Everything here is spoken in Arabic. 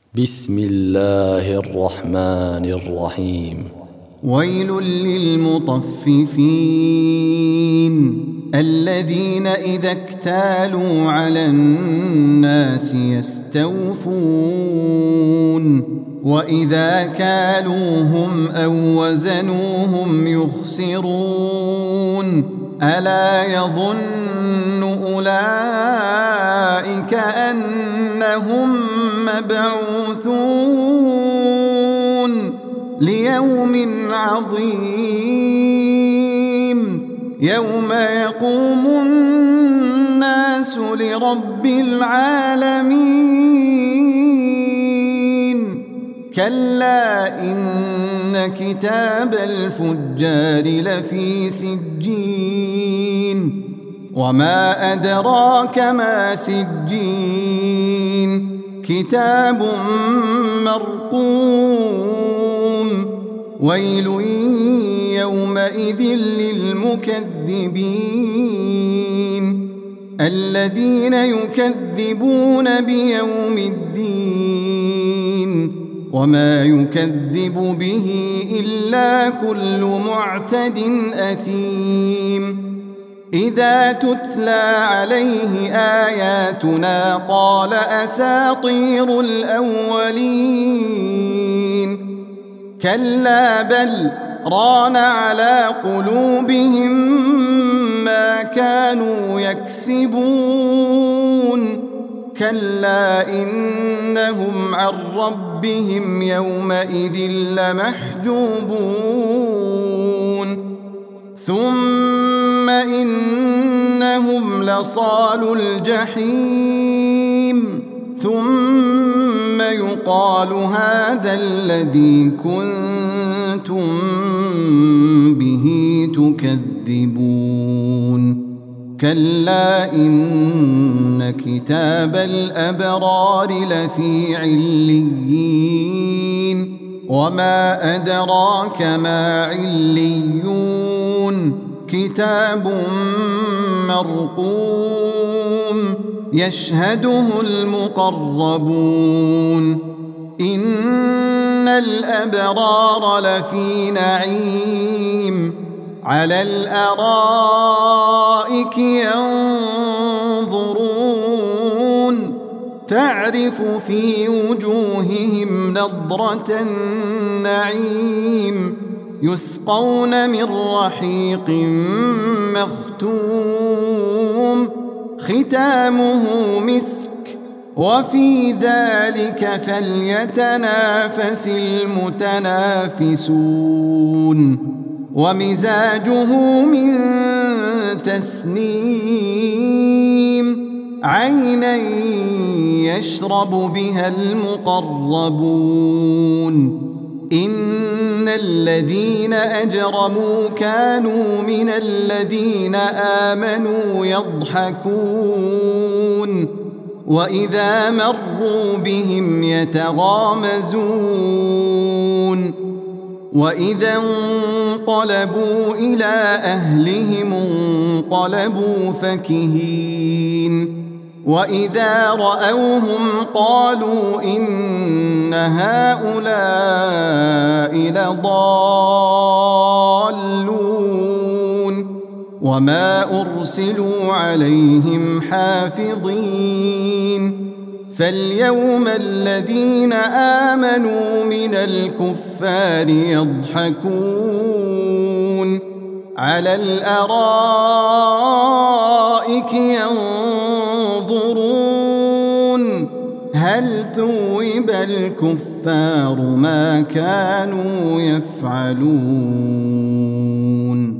بسم الله الرحمن الرحيم. ويل للمطففين الذين إذا اكتالوا على الناس يستوفون وإذا كالوهم أو وزنوهم يخسرون ألا يظن أولئك أنهم مبعوثون ليوم عظيم يوم يقوم الناس لرب العالمين كلا إن كتاب الفجار لفي سجين وما أدراك ما سجين كتاب مرقوم ويل يومئذ للمكذبين الذين يكذبون بيوم الدين وما يكذب به إلا كل معتد أثيم إذا تتلى عليه آياتنا قال أساطير الأولين كلا بل ران على قلوبهم ما كانوا يكسبون كلا إنهم عن ربهم يومئذ لمحجوبون ثم إنهم لصالو الجحيم ثم يقال هذا الذي كنتم به تكذبون كلا إن كتاب الأبرار لفي عليين وما أدراك ما عليون كتاب مرقوم يشهده المقربون إن الأبرار لفي نعيم على الأرائك ينظرون تعرف في وجوههم نضرة النعيم يسقون من رحيق مختوم ختامه مسك وفي ذلك فليتنافس المتنافسون ومزاجه من تسنيم عينا يشرب بها المقربون إن الذين أجرموا كانوا من الذين آمنوا يضحكون وإذا مروا بهم يتغامزون وإذا انقلبوا إلى أهلهم انقلبوا فكهين وإذا رأوهم قالوا إن هؤلاء لضالون وما أرسلوا عليهم حافظين فاليوم الذين آمنوا من الكفار يضحكون على الأرائك ينظرون هل ثوب الكفار ما كانوا يفعلون